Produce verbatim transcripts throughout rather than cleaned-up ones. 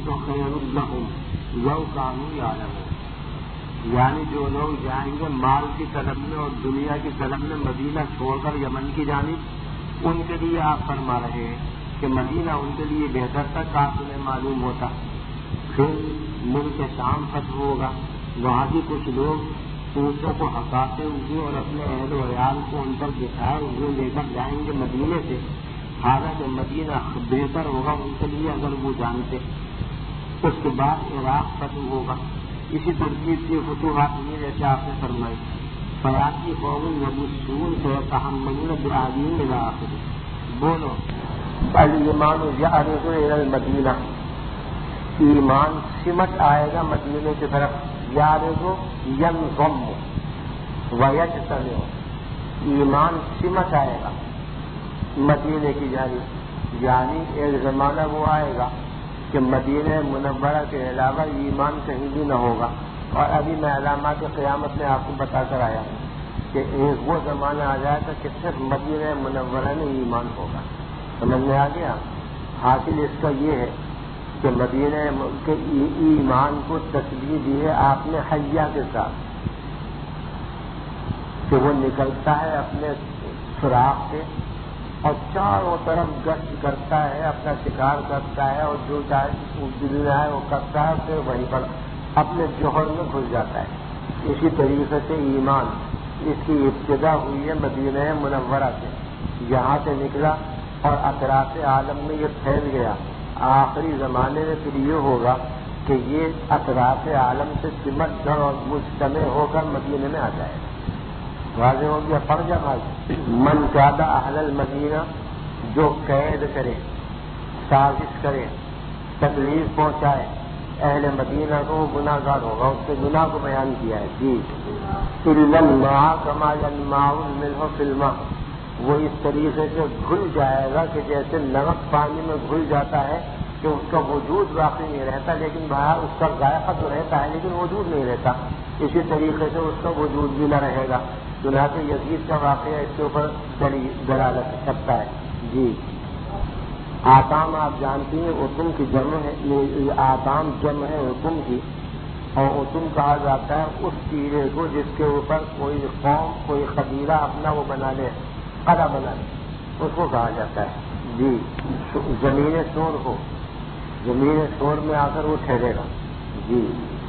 خیر لہم لو کانوا یعلمون، یعنی جو لوگ جائیں گے مال کی طلب میں اور دنیا کی طلب میں مدینہ چھوڑ کر یمن کی جانب، ان کے لیے آپ فرما رہے ہیں کہ مدینہ ان کے لیے بہتر تھا، کاش انہیں معلوم ہوتا۔ پھر ملک شام فتح ہوگا، وہاں بھی کچھ لوگ اونٹوں کو ہکاتے ہوئے اور اپنے اہل و عیال کو ان پر بٹھائے ہوئے لے کر جائیں گے مدینے سے، حالانکہ مدینہ بہتر ہوگا ان کے لیے اگر وہ جانتے۔ اس کے بعد عراق فتح ہوگا، اسی ترتیب کی فتوحات میں جیسے آپ نے فرمائی، فیاتی قوم یبصون فیتحملون بأعین الی آخر۔ بولو الایمان یعرض الی المدینہ، ایمان سمٹ آئے گا مدینے کی طرف، یعرض ینضم ویجتمع، ایمان سمٹ آئے گا مدینے کی جانب، یعنی ایک زمانہ وہ آئے گا کہ مدینہ منورہ کے علاوہ ایمان کہیں بھی نہ ہوگا۔ اور ابھی میں علامات قیامت میں آپ کو بتا کر آیا ہوں کہ ایک وہ زمانہ آ جائے گا کہ صرف مدینہ منورہ میں ایمان ہوگا۔ سمجھ میں آ گیا؟ حاصل اس کا یہ ہے کہ مدینہ کے ایمان کو تشبیہ دی ہے آپ نے حیہ کے ساتھ، کہ وہ نکلتا ہے اپنے سوراخ سے اور چاروں طرف گشت کرتا ہے، اپنا شکار کرتا ہے اور جو چاہے دنیا ہے وہ کرتا ہے، پھر وہیں پر اپنے جوہر میں گھس جاتا ہے۔ اسی طریقے سے ایمان، اس کی ابتدا ہوئی ہے مدینہ منورہ سے، یہاں سے نکلا اور اطراف عالم میں یہ پھیل گیا۔ آخری زمانے میں پھر یہ ہوگا کہ یہ اطراف عالم سے سمٹ کر اور مجتمع ہو کر مدینے میں آ جائے گا۔ واضح ہو گیا؟ پڑھ جا بھائی، من زیادہ اہل المدینہ، جو قید کرے، سازش کرے، تکلیف پہنچائے اہل مدینہ کو، وہ گناہ گار ہوگا۔ اس کے گناہ کو بیان کیا ہے جی، الا الماء کما ينماء الملح في الماء، وہ اس طریقے سے گھل جائے گا کہ جیسے نمک پانی میں گھل جاتا ہے کہ اس کا وجود باقی نہیں رہتا، لیکن باہر اس کا ذائقہ تو رہتا ہے لیکن وجود نہیں رہتا، اسی طریقے سے اس کا وجود بھی نہ رہے گا۔ چنانچہ یزید کا واقعہ اس کے اوپر دلالت کرتا ہے جی۔ آتام آپ جانتی ہیں اتم کی جمع ہے، آتام جمع ہے اتم کی، اور اتم کہا جاتا ہے اس کیڑے کو جس کے اوپر کوئی قوم کوئی قبیلہ اپنا وہ بنا لے، قلعہ بنا لے، اس کو کہا جاتا ہے جی۔ زمین شور کو، زمین شور میں آ کر وہ ٹھہرے گا جی۔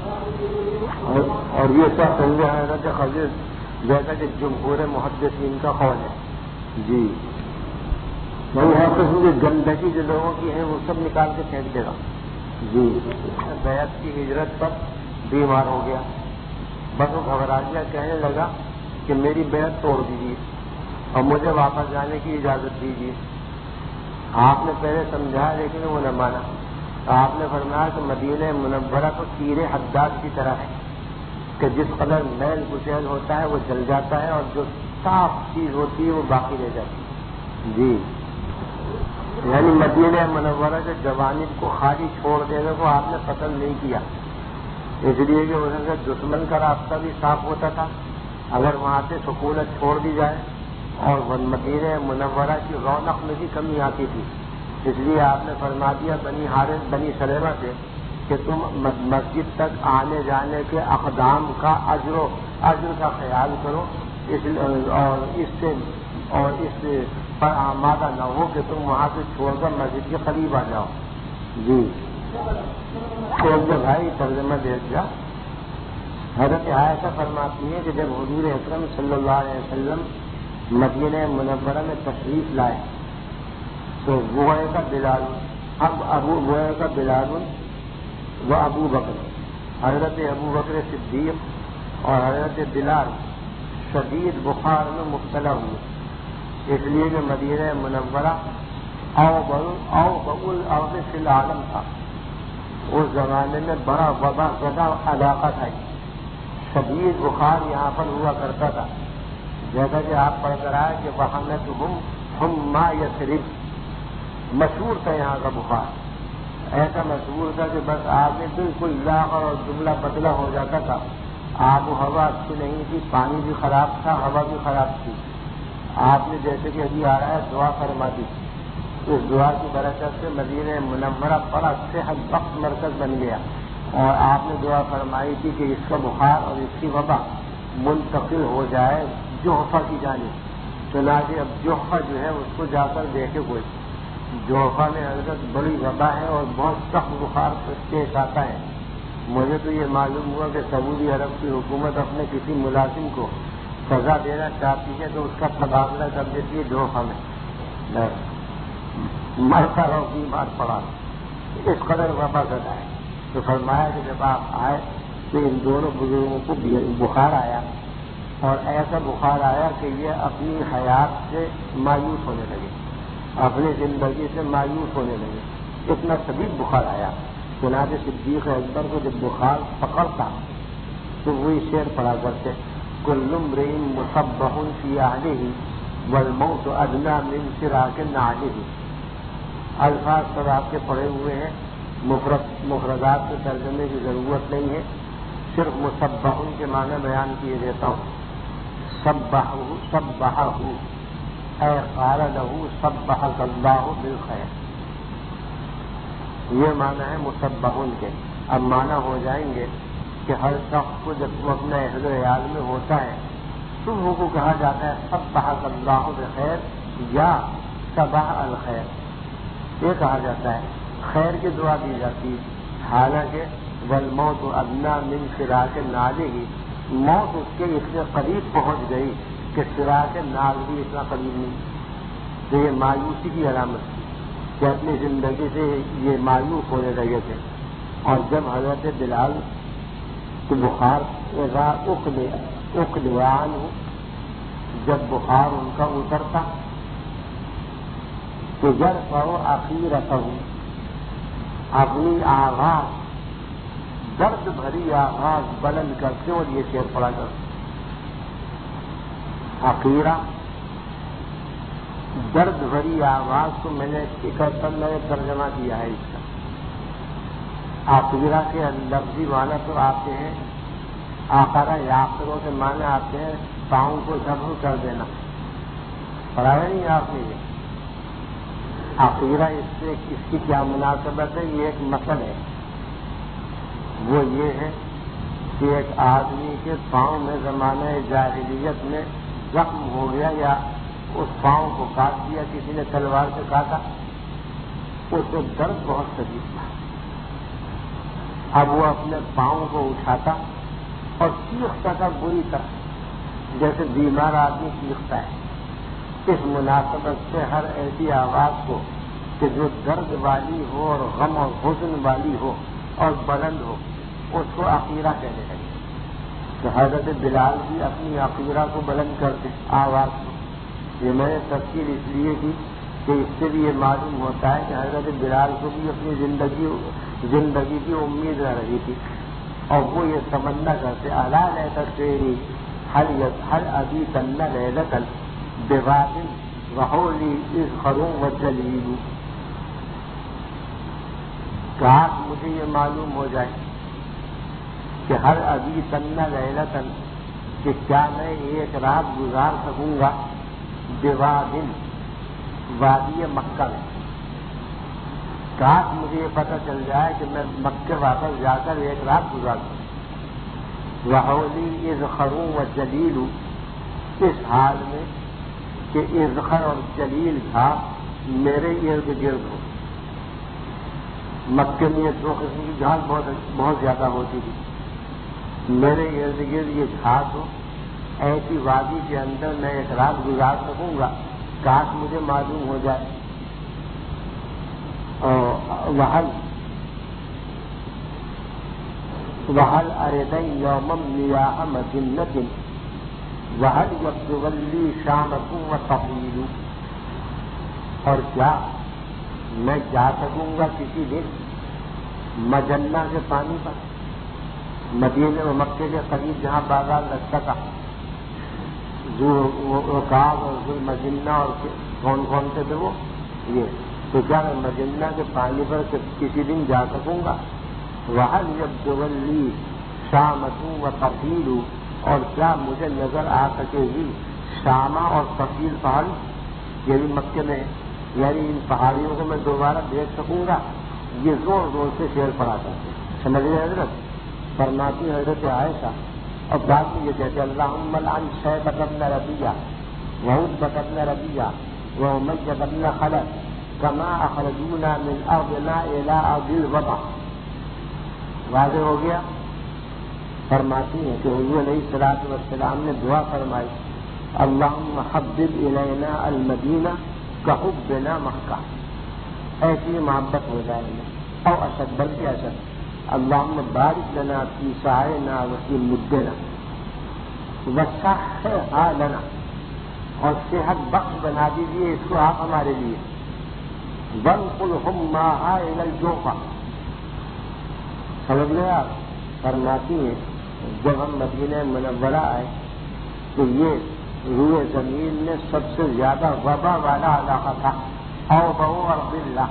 اور یہ سب سمجھا ہے نا کہ خبر جیسا کہ جمہور محدثین کا قول ہے جی، وہی ہر قسم کی گندگی جو لوگوں کی ہے وہ سب نکال کے پھینک دے گا جی۔ بیعت کی ہجرت پر بیمار ہو گیا، بس وہ گھبرا گیا، کہنے لگا کہ میری بیعت توڑ دیجیے اور مجھے واپس جانے کی اجازت دیجیے۔ آپ نے پہلے سمجھایا لیکن وہ نہ مانا۔ آپ نے فرمایا کہ مدینہ منورہ تو تیر حداد کی طرح ہے کہ جس قدر میل کچیل ہوتا ہے وہ جل جاتا ہے اور جو صاف چیز ہوتی ہے وہ باقی رہ جاتی ہے جی۔ یعنی مدینہ منورہ کے جوانب کو خالی چھوڑ دینے کو آپ نے پسند نہیں کیا، اس لیے کہ ان سے دشمن کا راستہ بھی صاف ہوتا تھا اگر وہاں سے سکونت چھوڑ دی جائے، اور مدینہ منورہ کی رونق میں بھی کمی آتی تھی، اس لیے آپ نے فرما دیا بنی حارث بنی سلیمہ سے کہ تم مسجد تک آنے جانے کے اقدام کا اجر و اجر کا خیال کرو، اس اور اس سے اور اس سے پر آمادہ نہ ہو کہ تم وہاں سے چھوڑ کر مسجد کے قریب آ جاؤ جی۔ بھائی ترجمہ دے دیا۔ حضرت عائشہ فرماتی ہے کہ جب حضور اکرم صلی اللہ علیہ وسلم مدینہ منورہ میں تشریف لائے تو گوئے کا بلال اب ابو گوئے کا بلال وہ ابو بکر، حضرت ابو بکر صدیق اور حضرت بلال شدید بخار میں مبتلا ہوئے، اس لیے کہ مدینہ منورہ او بل او بول اور فی العالم تھا، اس زمانے میں بڑا وبا زدہ علاقہ تھا، شدید بخار یہاں پر ہوا کرتا تھا، جیسا کہ آپ پڑھ کر آئے کہ وہاں میں تو ہم ہم ما یثرب، مشہور تھا یہاں کا بخار، ایسا مشہور تھا کہ بس آدمی بالکل لاغر اور جملہ بدلا ہو جاتا تھا، آب و ہوا اچھی نہیں تھی، پانی بھی خراب تھا، ہوا بھی خراب تھی، آپ نے جیسے کہ ابھی آ رہا ہے دعا فرما دی اس دعا کی برکت سے مدینہ منورہ بڑا صحت بخش مرکز بن گیا، اور آپ نے دعا فرمائی تھی کہ اس کا بخار اور اس کی وبا منتقل ہو جائے جوحفہ کی جانب۔ چنانچہ اب جوحفہ جو ہے اس کو جا کر دیکھے کوئی، جوحفہ میں حضرت بڑی وبا ہے اور بہت سخت بخار پیش آتا ہے۔ مجھے تو یہ معلوم ہوا کہ سعودی عرب کی حکومت اپنے کسی ملازم کو سزا دینا چاہتی ہے تو اس کا تبادلہ کر دیتی ہے جوحفہ میں، مرتا رہو بیمار پڑا، اس قدر وبا زدہ ہے۔ تو فرمایا کہ جب آپ آئے تو ان دونوں بزرگوں کو بخار آیا، اور ایسا بخار آیا کہ یہ اپنی حیات سے مایوس ہونے لگے، اپنی زندگی سے مایوس ہونے لگے، اتنا شدید بخار آیا۔ چنانچہ صدیق اکبر کو جب بخار پکڑتا تو وہی شعر پڑا کرتے، کل امرئ مصبح فی اہلہ والموت ادنیٰ من فراق نعلہ۔ الفاظ سب آپ کے پڑے ہوئے ہیں، مفرد مفردات کے ترجمے کی ضرورت نہیں ہے، صرف مصبح کے معنی بیان کیے دیتا ہوں۔ صبحہ صبحہ اے قال لہ صبحک اللہ بالخیر، یہ معنی ہے مصبح کے۔ اب معنی ہو جائیں گے کہ ہر شخص کو جب وہ اپنے اہل و عیال میں ہوتا ہے صبح کو کہا جاتا ہے صبحک اللہ بخیر یا صباح الخیر، یہ کہا جاتا ہے، خیر کی دعا دی جاتی ہے۔ حالانکہ والموت ادنیٰ من فراق نعلہ، موت اس کے اتنے قریب پہنچ گئی کہ فراق نعل بھی اتنا قریب نہیں، تو یہ مایوسی کی علامت تھی کہ اپنی زندگی سے یہ مایوس ہونے لگے تھے۔ اور جب حضرت بلال کو بخار اذا اقلع عنہ، جب بخار ان کا اترتا تو یرفع عقیرتہ، اپنی آغاز درد بھری آغاز بلند کرتے اور یہ شعر پڑا کرتے، عقیرہ درد بھری آواز کو میں نے اکہتر میں ترجمہ کیا ہے اس کا۔ عقیرہ کے لفظی معنی تو آتے ہیں، آخرہ یاقروں کے معنی آتے ہیں پاؤں کو جبر کر دینا، پڑھایا نہیں آپ نے یہ؟ عقیرہ اس سے اس کی کیا مناسبت ہے؟ یہ ایک مثل ہے، وہ یہ ہے کہ ایک آدمی کے پاؤں میں زمانہ جاہلیت میں زخم ہو گیا یا اس پاؤں کو کاٹ دیا، کسی نے تلوار سے کاٹا، اس سے درد بہت شدید تھا۔ اب وہ اپنے پاؤں کو اٹھاتا اور چیختا تھا بری طرح، جیسے بیمار آدمی چیختا ہے۔ اس مناسبت سے ہر ایسی آواز کو کہ جو درد والی ہو اور غم اور حزن والی ہو اور بلند ہو، اس کو عقیرہ کہنے لگے۔ تو حضرت بلال بھی اپنی عقیرہ کو بلند کرتے آواز کو۔ یہ میں نے تفصیل اس لیے کی کہ اس سے بھی یہ معلوم ہوتا ہے کہ حضرت بلال کو بھی اپنی زندگی زندگی کی امید رہ رہی تھی، اور وہ یہ تمنا کرتے الا لیت تیری حل حل ابی تن لیلۃ بواد وحولی اذخر وجلیل، کاش مجھے یہ معلوم ہو جائے کہ ہر ابھی تنّا لیلۃ، کہ کیا میں ایک رات گزار سکوں گا بوادن، وادی مکہ میں، کاش مجھے یہ پتہ چل جائے کہ میں مکہ واپس جا کر ایک رات گزار سکوں۔ وحولی اذخر وجلیل، اس حال میں کہ اذخر اور جلیل تھا میرے ارد گرد ہو۔ مکے میں دو قسم کی گھاس بہت بہت زیادہ ہوتی تھی، میرے ارد گرد یہ گھاس ہو، ایسی وادی کے اندر میں ایک رات گزار سکوں گا، کاش مجھے معلوم ہو جائے۔ وحل وحل اردن یومم نیاح مجنت وحل یبدغلی شامت و طویل، اور کیا میں جا سکوں گا کسی دن مجنہ کے پانی پر، مدینے و مکے کے قریب جہاں بازار لگتا تھا، رکاب اور ذو المجنہ اور کون کون سے تھے وہ، یہ تو کیا میں مجنہ کے پانی پر کسی دن جا سکوں گا؟ وحل یبدغلی شامت و طویل، اور کیا مجھے نظر آ سکے گی شامہ اور طویل پہاڑی، یہ بھی مکے میں ہے، یعنی ان پہاڑیوں کو میں دوبارہ دیکھ سکوں گا. یہ زور زور سے شعر پڑھا کرتے سمجھ رہے حضرت. فرماتی حضرت عائشہ اور بعد میں یہ کہتے اللہم لعن شیبۃ بن ربیعہ وعتبۃ بن ربیعہ وأمیہ بن خلف کما اخرجونا من ارضنا الی ارض الوطن. واضح ہو گیا. فرماتی ہیں کہ حضور علیہ الصلوۃ والسلام نے دعا فرمائی اللہم حبب الینا المدینہ کحبنا مکہ. ایسی محبت ہو جائے گی اور اشد بلکہ اشد. اللہم بارک لنا فی سعینا وفی مدنا وصحح حالنا. اور صحت بخش بنا دیجیے اس کو آپ ہمارے لیے. وانقلہم ماہا الی الجوفہ. سمجھ لیں آپ. فرماتی ہیں جب ہم مدینہ منورہ آئے تو یہ روئے زمین میں سب سے زیادہ وبا والا علاقہ تھا. او بہو ارض اللہ.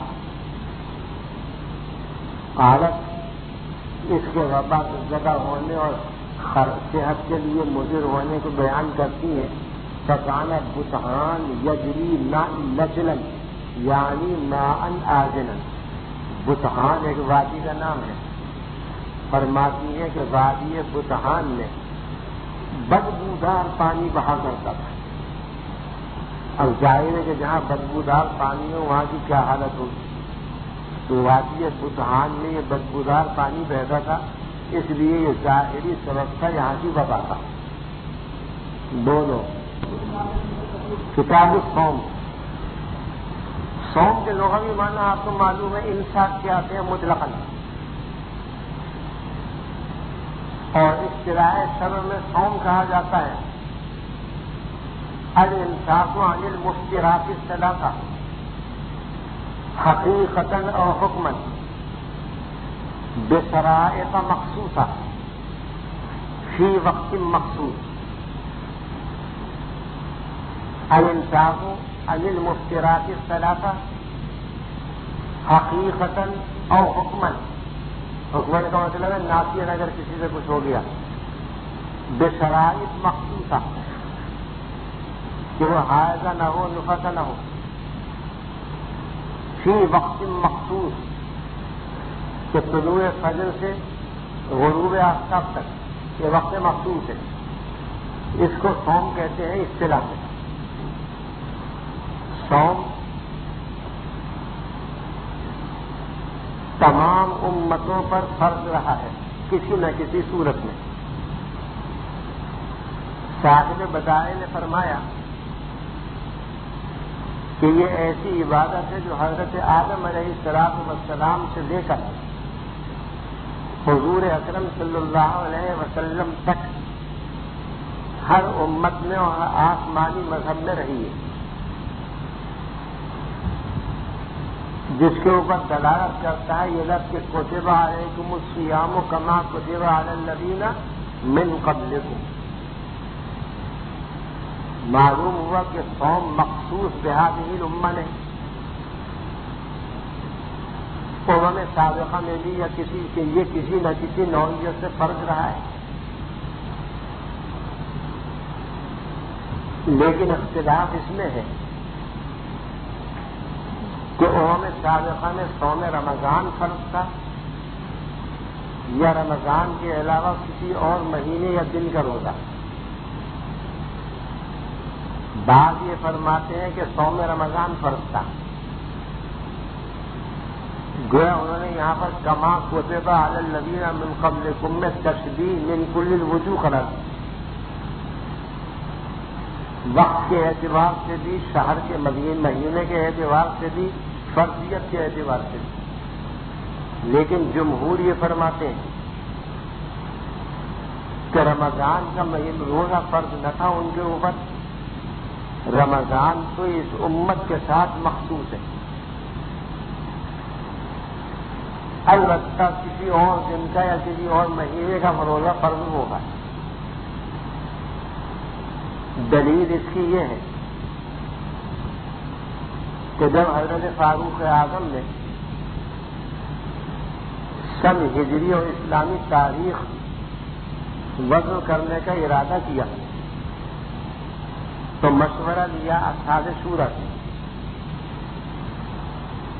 حالت اس کے وبا زدہ ہونے اور صحت کے لیے مضر ہونے کو بیان کرتی ہے. فکانہ بطحان یجری نچلن یعنی ماءن آجنن. بطحان ایک وادی کا نام ہے. فرماتی ہے کہ وادی بطحان میں بدبودار پانی بہا کرتا تھا. اب ظاہر ہے کہ جہاں بدبودار پانی ہو وہاں کی کیا حالت ہوگی. تو وادی بطحان میں یہ بدبودار پانی بہتا تھا. اس لیے یہ ظاہری سبب تھا یہاں کی وبا کا. دونوں کتاب الصوم. صوم کے لغوی معنی آپ کو معلوم ہے امساک کیا آتے ہیں مطلقاً. اور اصطلاح شرع میں صوم کہا جاتا ہے الامساک عن المفترات الثلاثہ حقیقتاً اور حکماً بشرائط مخصوصہ فی وقت مخصوص. الامساک عن المفترات الثلاثہ حقیقتاً اور حکماً. حکمن کا مطلب ہے نافیاً اگر کسی سے کچھ ہو گیا. بشرائط مخصوصہ کہ وہ حائضہ نہ ہو نفسہ نہ ہو. فی وقت مخصوص کہ طلوع فجر سے غروب آفتاب تک یہ وقت مخصوص ہے. اس کو صوم کہتے ہیں اصطلاح میں. صوم تمام امتوں پر فرض رہا ہے کسی نہ کسی صورت میں. صاحب بدائع نے فرمایا کہ یہ ایسی عبادت ہے جو حضرت آدم علیہ الصلوۃ والسلام سے لے کر حضور اکرم صلی اللہ علیہ وسلم تک ہر امت میں اور آسمانی مذہب میں رہی ہے. جس کے اوپر دلالت کرتا ہے یہ لفظ کہ کتب علیکم الصیام کما کتب علی الذین من قبلکم. معلوم ہوا کہ صوم مخصوص بہذہ الامہ نے امم سابقہ میں بھی یا کسی کے یہ کسی نہ کسی نوعیت سے فرض رہا ہے. لیکن اختلاف اس میں ہے کہ امم سابقہ میں صوم رمضان فرض تھا یا رمضان کے علاوہ کسی اور مہینے یا دن کا روزہ. بعض یہ فرماتے ہیں کہ صوم رمضان فرض تھا. گویا انہوں نے یہاں پر کما کتب علی الذین من قبلکم میں تشبیہ من کل الوجوہ قرار دی. وقت کے اعتبار سے بھی شہر کے مہینے کے اعتبار سے بھی فرضیت کے اعتبار سے بھی. لیکن جمہور یہ فرماتے ہیں کہ رمضان کا مہینہ روزہ فرض نہ تھا ان کے اوپر. رمضان تو اس امت کے ساتھ مخصوص ہے. البتہ کسی اور دن کا یا کسی اور مہینے کا روزہ فرض ہوگا. دلیل اس کی یہ ہے کہ جب حضرت فاروق اعظم نے سن ہجری اور اسلامی تاریخ وضع کرنے کا ارادہ کیا تو مشورہ لیا اصحاب شورا سے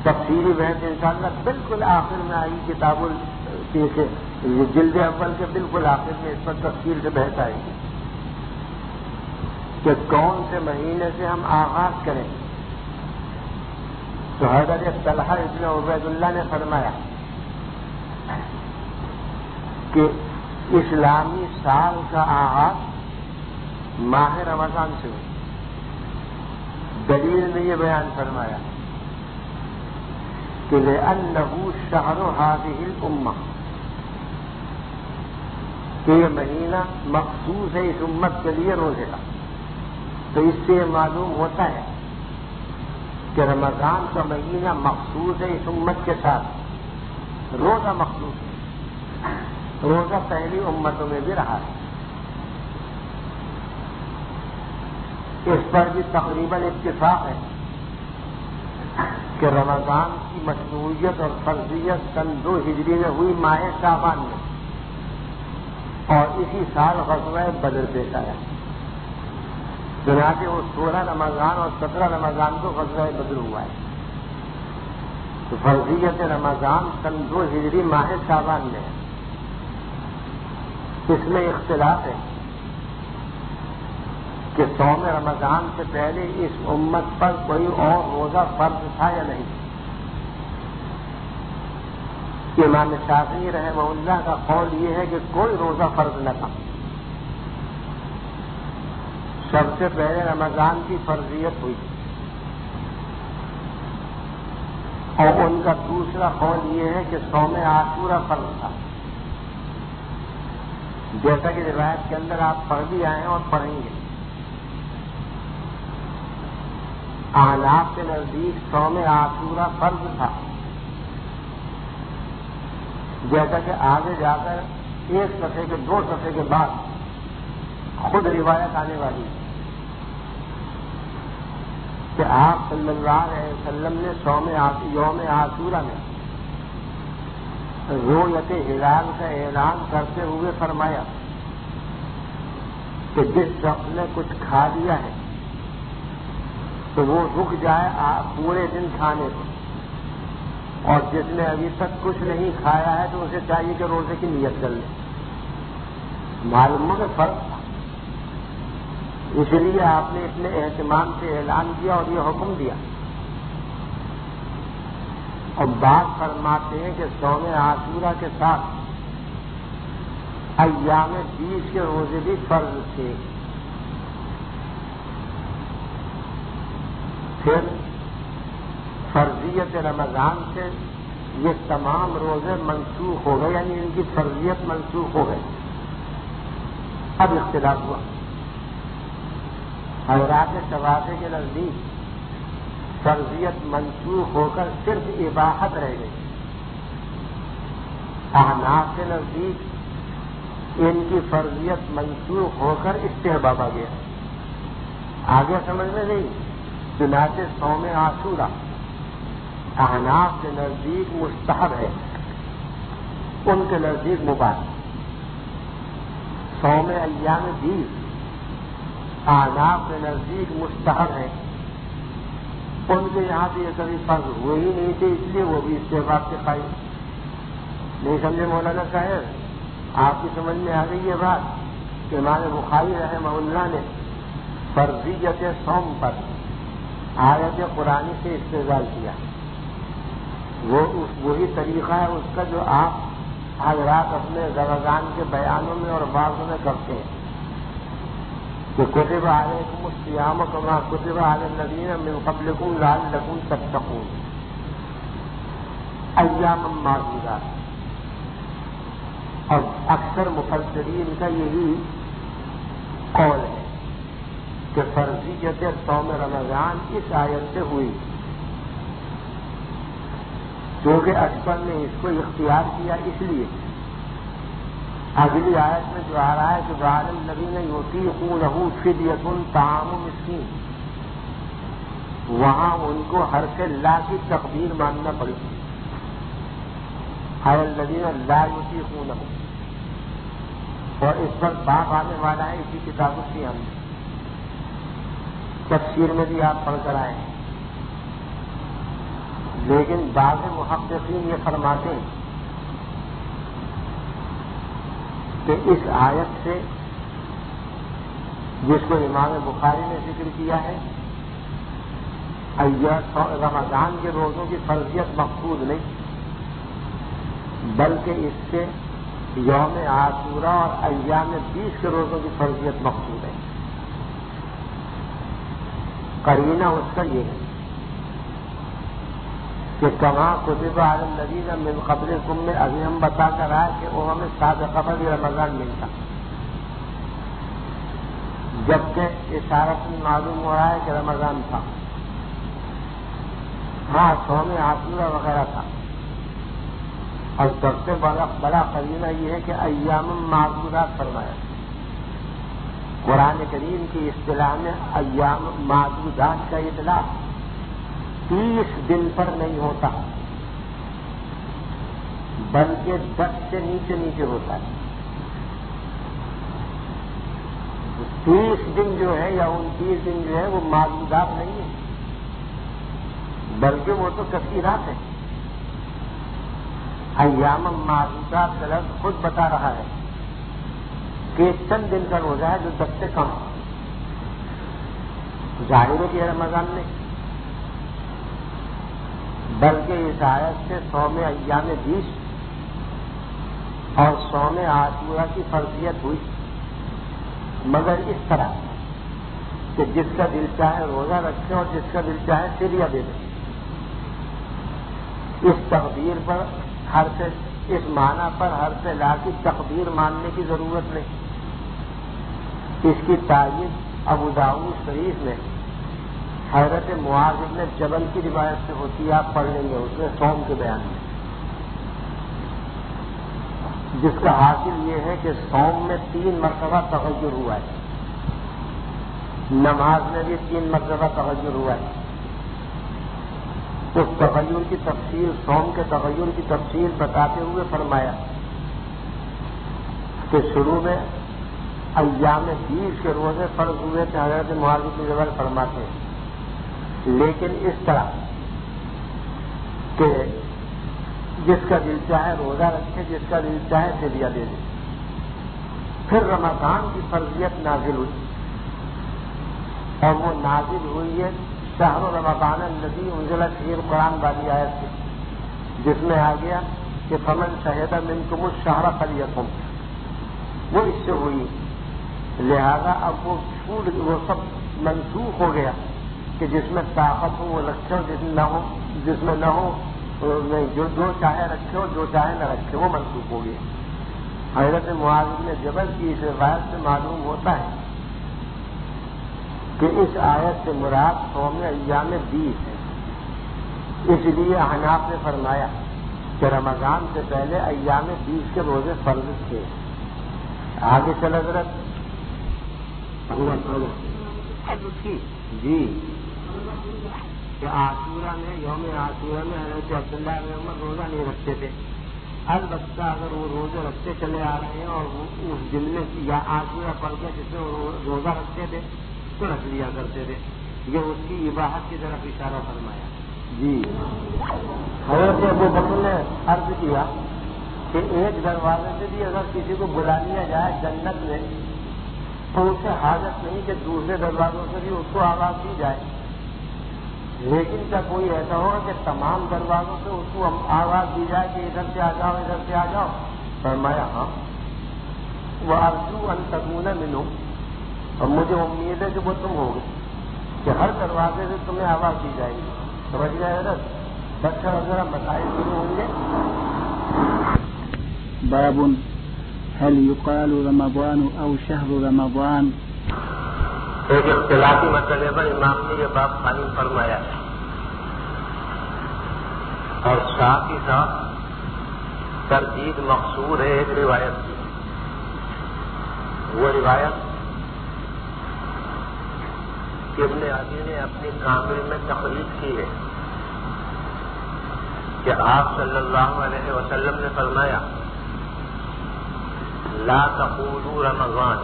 تفصیلی بحث انشاءاللہ بالکل آخر میں آئی کتاب جلد اول کے بالکل آخر میں اس پر تفصیل سے بحث آئے گی کہ کون سے مہینے سے ہم آغاز کریں. تو حضرت طلحہ ابن عبید اللہ نے فرمایا کہ اسلامی سال کا آغاز ماہ رمضان سے ہوئی. دلیل میں یہ بیان فرمایا کہ لِأَنَّهُ شَهْرُ هَذِهِ الْأُمَّةِ کہ یہ مہینہ مخصوص ہے اس امت کے لیے روزے کا. تو اس سے یہ معلوم ہوتا ہے کہ رمضان کا مہینہ مخصوص ہے اس امت کے ساتھ. روزہ مخصوص ہے. روزہ پہلی امتوں میں بھی رہا ہے. اس پر بھی تقریباً اتفاق ہے کہ رمضان کی مشروعیت اور فرضیت سن دو ہجری میں ہوئی ماہ شعبان میں، اور اسی سال غزوہ بدر پیش آیا. چنانچہ وہ سولہ رمضان اور سترہ رمضان کو غزوہ بدر ہوا ہے. تو فرضیت رمضان سن دو ہجری ماہ شعبان میں ہے. اس میں اختلاف ہے کہ صوم رمضان سے پہلے اس امت پر کوئی اور روزہ فرض تھا یا نہیں. امام شافعی رحمہ اللہ کا قول یہ ہے کہ کوئی روزہ فرض نہ تھا. سب سے پہلے رمضان کی فرضیت ہوئی. اور ان کا دوسرا قول یہ ہے کہ صوم عاشورہ فرض تھا، جیسا کہ روایت کے اندر آپ پڑھ بھی آئے ہیں اور پڑھیں گے. احناف کے نزدیک صوم عاشورہ فرض تھا، جیسا کہ آگے جا کر ایک صفحے کے دو صفحے کے بعد خود روایت آنے والی ہے کہ آپ صلی اللہ علیہ وسلم نے صوم یوم عاشورہ میں رؤیت ہلال کا اعلان کرتے ہوئے فرمایا کہ جس شخص نے کچھ کھا لیا ہے تو وہ رک جائے پورے دن کھانے کو، اور جس نے ابھی تک کچھ نہیں کھایا ہے تو اسے چاہیے کہ روزے کی نیت کر لے. معلوم ہے کہ فرق تھا، اس لیے آپ نے اتنے اہتمام سے اعلان کیا اور یہ حکم دیا. اور بات فرماتے ہیں کہ صوم عاشورہ کے ساتھ ایام بیس کے روزے بھی فرض تھے. پھر فرضیت رمضان سے یہ تمام روزے منسوخ ہو گئے، یعنی ان کی فرضیت منسوخ ہو گئی. اب اختلاف ہوا. حضرات شوافی کے نزدیک فرضیت منسوخ ہو کر صرف اباحت رہ گئی. احناف کے نزدیک ان کی فرضیت منسوخ ہو کر استحباب آ گیا. آگے سمجھ میں نہیں. چنانچہ صوم عاشورہ احناف کے نزدیک مستحب ہے، ان کے نزدیک مباح. صوم ایام بیس احناف کے نزدیک مستحب ہے، ان کے یہاں بھی یہ کبھی فرض ہوئے ہی نہیں تھے، اس لیے وہ بھی استحباب کے قائل. نہیں سمجھے مولانا صاحب؟ آپ کی سمجھ میں آ گئی یہ بات کہ امام بخاری رحمہ اللہ نے فرضیت صوم پر آیت قرآنی سے استدلال کیا. وہ وہی طریقہ ہے اس کا جو آپ حضرات اپنے رمضان کے بیانوں میں اور بازوں میں کرتے ہیں کہ کتب علیکم الصیام کما کتب علی الذین من قبلکم لعلکم تتقون ایاما معدودات. اور اکثر مفسرین کا یہی قول ہے کہ فرضیت صوم رمضان اس آیت سے ہوئی، کیونکہ اکبر نے اس کو اختیار کیا. اس لیے اگلی آیت میں جو آ رہا ہے کہ وعلی الذین یطیقونہ فدیۃ طعام مسکین، وہاں ان کو حرف لا کی تقدیر ماننا پڑی. علی الذین لا یطیقونہ، اور اس پر باب آنے والا ہے اسی کتاب الصیام میں. تفسیر میں بھی آپ پڑھ کر آئے. لیکن بعض محققین یہ فرماتے ہیں کہ اس آیت سے جس کو امام بخاری نے ذکر کیا ہے رمضان کے روزوں کی فرضیت مقصود نہیں، بلکہ اس سے یوم عاشورہ اور ایام بیس کے روزوں کی فرضیت مقصود ہے۔ قرینہ اس کا یہ ہے کہ کما کتب علی الذین من قبلکم میں ابھی ہم بتا کر آئے کہ وہ ہمیں سابقہ پر بھی رمضان ملتا، جبکہ اشارت میں معلوم ہو رہا ہے کہ رمضان تھا، ہاں صوم عاشورہ وغیرہ تھا، اور سب سے بڑا بڑا قرینہ یہ ہے کہ ایام معدودات فرمایا۔ قرآن کریم کی اصطلاح میں ایام معدودات کا اطلاق تیس دن پر نہیں ہوتا، بلکہ دس سے نیچے نیچے ہوتا ہے۔ تیس دن جو ہے یا انتیس دن جو ہے وہ معدودات نہیں ہے، بلکہ وہ تو کثیرات ہیں۔ ایام معدودات کا لفظ خود بتا رہا ہے کہ چند دن کا روزہ ہے جو دس سے کم ہے، ظاہر ہے کہ رمضان نہیں، بلکہ اس آیت سے صوم ایام بیس اور صوم عاشورہ کی فرضیت ہوئی، مگر اس طرح کہ جس کا دل چاہے روزہ رکھے اور جس کا دل چاہے فدیہ دے دے۔ اس تقدیر پر ہر سے اس معنی پر ہر سے لا کی تقدیر ماننے کی ضرورت نہیں۔ اس کی تائید ابو داؤد شریف میں حضرت معاذ بن جبل کی روایت سے ہوتی ہے، آپ پڑھ لیں گے اس میں صوم کے بیان میں، جس کا حاصل یہ ہے کہ صوم میں تین مرتبہ تغیر ہوا ہے، نماز میں بھی تین مرتبہ تغیر ہوا ہے۔ اس تغیر کی تفصیل صوم کے تغیر کی تفصیل بتاتے ہوئے فرمایا کہ شروع میں ایام بیس کے روزے فرض ہوئے تھے، حضرت معاذ بن جبل فرماتے ہیں، لیکن اس طرح کہ جس کا دل چاہے روزہ رکھے، جس کا دل چاہے فدیہ دے دے۔ پھر رمضان کی فرضیت نازل ہوئی، اور وہ نازل ہوئی ہے شہر رمضان الذی انزل فیہ القرآن والی آیت سے، جس میں آ گیا کہ فمن شہد منکم الشہر فلیصم، وہ اس سے ہوئی، لہذا اب وہ چھوٹ وہ سب منسوخ ہو گیا کہ جس میں طاقت ہو وہ رکھے اور جس میں نہ ہو جس میں نہ ہو جو جو چاہے رکھے اور جو چاہے نہ رکھے، وہ منسوخ ہو گیا۔ حضرت معاذ بن جبل کی اس روایت سے معلوم ہوتا ہے کہ اس آیت سے مراد صوم ایام بیس ہے، اس لیے احناف نے فرمایا کہ رمضان سے پہلے ایام بیس کے روزے فرض تھے۔ آگے چل حضرت جی کہ عاشورہ میں یوم عاشورہ میں حضرت عبداللہ بن عمر روزہ نہیں رکھتے تھے، البتہ اگر وہ روزے رکھتے چلے آ رہے ہیں اور اس دن میں یا عاشورہ پڑ گیا جس میں وہ روزہ رکھتے تھے تو رکھ لیا کرتے تھے، یہ اس کی اباحت کی طرف اشارہ فرمایا۔ جی حضرت ابو بکر نے عرض کیا کہ ایک دروازے سے بھی اگر کسی کو بلا لیا جائے جنت میں تو اسے حاجت نہیں کہ دوسرے دروازوں سے بھی اس کو آواز دی جائے، لیکن کیا کوئی ایسا ہوگا کہ تمام دروازوں سے اس کو آواز دی جائے کہ ادھر سے آ جاؤ ادھر سے آ جاؤ؟ فرمایا ہاں، وہ ارجو ان تکون منہم، اور مجھے امید ہے کہ وہ تم ہوگے کہ ہر دروازے سے تمہیں آواز دی جائے گی۔ سمجھ گئے حضرت؟ بچہ وغیرہ مسائل شروع ہوں گے۔ باب هل يقال رمضان او شهر رمضان؟ ایک اختلافی مسئلے پر امام نے یہ باب قائم فرمایا اور ساتھ ہی ساتھ تردید مقصور ہے ایک روایت کی، وہ روایت ابن عدی نے اپنی کامل میں تخریج کی ہے کہ آپ صلی اللہ علیہ وسلم نے فرمایا لا تقولوا رمضان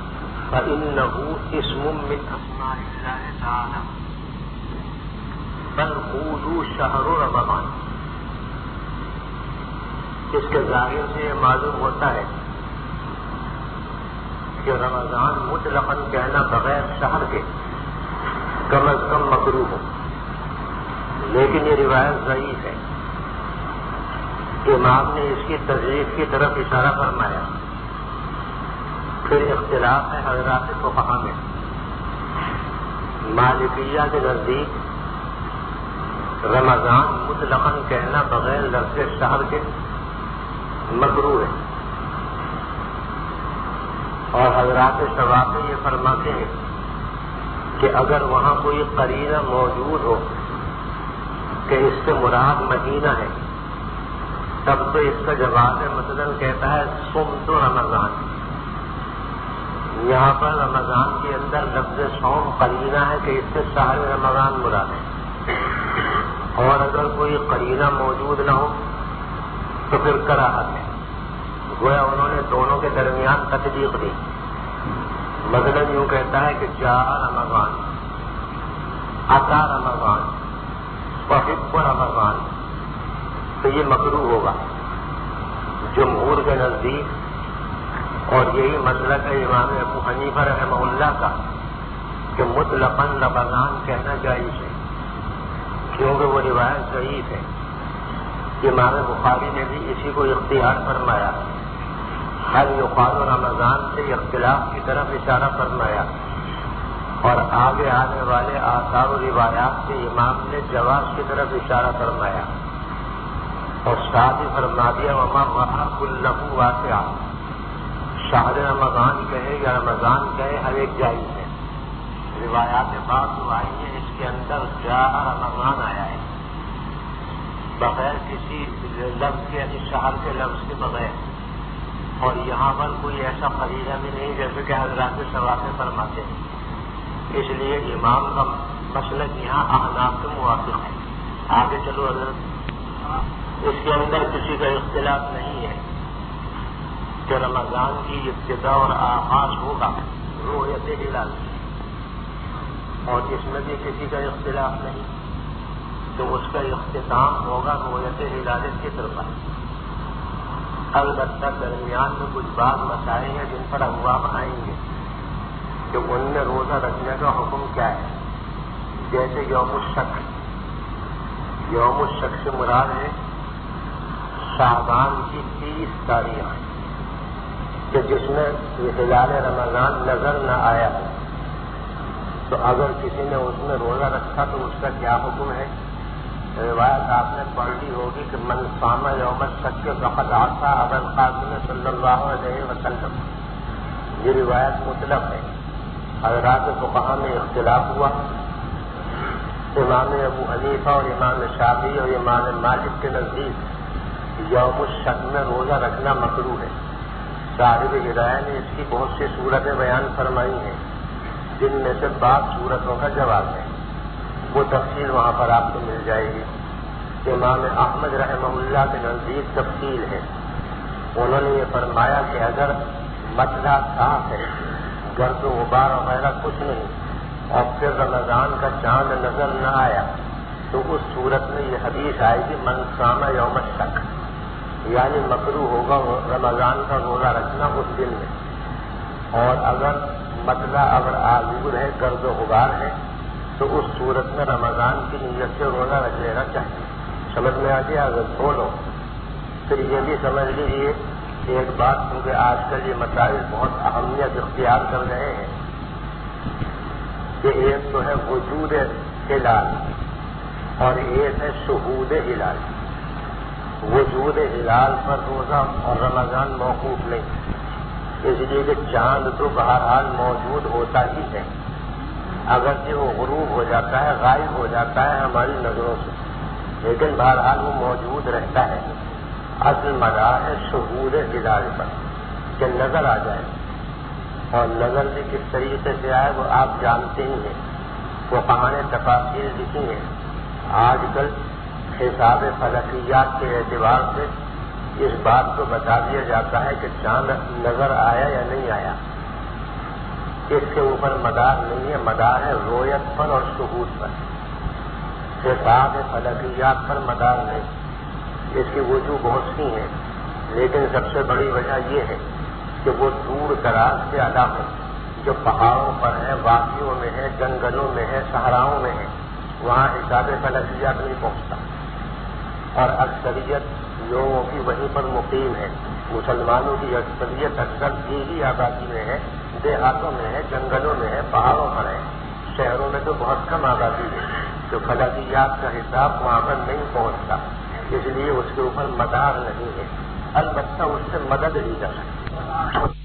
فإنه اسم من اسماء الله تعالى، بل قولوا شہر رمضان. اس کے ظاہر سے یہ معلوم ہوتا ہے کہ رمضان مطلقاً کہنا بغیر شہر کے کم از کم مکروہ ہو، لیکن یہ روایت ضعیف ہے. امام نے اس کی تضعیف کی طرف اشارہ فرمایا. پھر اختلاف ہے حضرات فقہا میں. مالکیہ کے نزدیک رمضان مطلقاً کہنا بغیر لفظ شہر کے مکروہ ہے، اور حضرات شوافی یہ فرماتے ہیں کہ اگر وہاں کوئی قرینہ موجود ہو کہ اس سے مراد مہینہ ہے تب تو اس کا جواب ہے. مثلاً کہتا ہے صوم تو رمضان، یہاں پر رمضان کے اندر لفظ صوم قرینہ ہے کہ اس سے شہر رمضان مراد ہے. اور اگر کوئی قرینہ موجود نہ ہو تو پھر کراہت ہے. گویا انہوں نے دونوں کے درمیان تطبیق دی. مثلاً یوں کہتا ہے کہ جاء رمضان، عطا رمضان، وحب رمضان، تو یہ مکروہ ہوگا جمہور کے نزدیک. اور یہی مسلک ہے امام ابو حنیفہ رحمہ اللہ کا کہ مطلقاً رمضان کہنا جائز ہے، کیونکہ وہ روایت ضعیف ہے. امام بخاری نے بھی اسی کو اختیار فرمایا. ہر یقال رمضان سے اختلاف کی طرف اشارہ فرمایا، اور آگے آنے والے آثار و روایات سے امام نے جواز کی طرف اشارہ فرمایا، اور ساتھ ہی فرما دیا وما رہا کلہ واسعہ. شہر رمضان کہے یا رمضان کہے ہر ایک جائز ہے. روایات بعض جو آئی ہیں اس کے اندر جاء رمضان آیا ہے بغیر کسی لفظ کے، یعنی شہر کے لفظ کے بغیر. اور یہاں پر کوئی ایسا قرینہ بھی نہیں جیسے کہ حضرات شوافی فرماتے ہیں. اس لیے امام کا مسلک یہاں احناف کے موافق ہے. آگے چلو حضرت، اس کے اندر کسی کا اختلاف نہیں ہے کہ رمضان کی ابتدا اور آغاز ہوگا رؤیت ہلال، اور اس میں بھی کسی کا اختلاف نہیں تو اس کا اختتام ہوگا رؤیت ہلال کی طرف. البتہ درمیان میں کچھ بات مسائل ہیں جن پر اقوام آئیں گے کہ ان میں روزہ رکھنے کا حکم کیا ہے. جیسے یوم الشک، یوم الشک سے مراد ہے شعبان کی تیس تاریخ کہ جس میں ہلال رمضان نظر نہ آیا، تو اگر کسی نے اس میں روزہ رکھا تو اس کا کیا حکم ہے. روایت آپ نے پڑھ لی ہوگی کہ من صام یوم الشک کے فقد عصى ابا القاسم صلی اللہ علیہ وسلم. یہ روایت مطلق ہے. حضرات فقہا میں اختلاف ہوا. امام ابو حنیفہ اور امام شافعی اور امام مالک کے نزدیک یوم الشک میں روزہ رکھنا مکروہ ہے. صاحب ہدایہ نے اس کی بہت سی صورتیں بیان فرمائی ہیں جن میں سے بعض صورتوں کا جواب ہے. وہ تفصیل وہاں پر آپ کو مل جائے گی. امام احمد رحمہ اللہ کے نزدیک تفصیل ہے. انہوں نے یہ فرمایا کہ اگر مسئلہ صاف ہے، گرد و غبار وغیرہ کچھ نہیں، اور پھر رمضان کا چاند نظر نہ آیا، تو اس صورت میں یہ حدیث آئے گی من صام یوم الشک، یعنی مکروہ ہوگا رمضان کا روزہ رکھنا اس دن میں. اور اگر مسئلہ اگر آلود ہے، گرد و غبار ہے، تو اس صورت میں رمضان کی نیت سے روزہ رکھ لینا چاہیے. سمجھ میں آ گیا؟ اگر بولو پھر یہ بھی سمجھ لیجیے ایک بات، کیونکہ آج کل یہ مسائل بہت اہمیت اختیار کر رہے ہیں کہ ایک تو ہے وجود ہلال اور ایک ہے شہود ہلال. وجود ہلال پر روزہ اور رمضان موقوف نہیں، اس لیے کہ چاند تو بہرحال موجود ہوتا ہی ہے، اگرچہ وہ غروب ہو جاتا ہے، غائب ہو جاتا ہے ہماری نظروں سے، لیکن بہرحال وہ موجود رہتا ہے. اصل مدار ہے شہود ہلال پر کہ نظر آ جائے، اور نظر بھی کس طریقے سے آئے وہ آپ جانتے ہی ہیں. وہ کہانے تفاصیل لکھی ہیں. آج کل حساب فلکیات کے اعتبار سے اس بات کو بتا دیا جاتا ہے کہ چاند نظر آیا یا نہیں آیا. اس کے اوپر مدار نہیں ہے، مدار ہے رویت پر اور شہود پر. حساب فلکیات پر مدار نہیں۔ اس کی وجوہ بہت سی ہیں، لیکن سب سے بڑی وجہ یہ ہے کہ وہ دور دراز کے علاقے جو پہاڑوں پر ہیں، وادیوں میں ہیں، جنگلوں میں ہیں، صحراؤں میں ہیں، وہاں حساب فلکیات نہیں پہنچتا، اور اکثریت لوگوں کی وہیں پر مقیم ہے۔ مسلمانوں کی اکثریت اکثر دیہی آبادی میں ہے، دیہاتوں میں ہے، جنگلوں میں ہے، پہاڑوں پر ہے، شہروں میں تو بہت کم آبادی ہے، تو فلکیات کا حساب وہاں پر نہیں پہنچتا، اس لیے اس کے اوپر مدار نہیں ہے، البتہ اس سے مدد لی جا سکتی ہے۔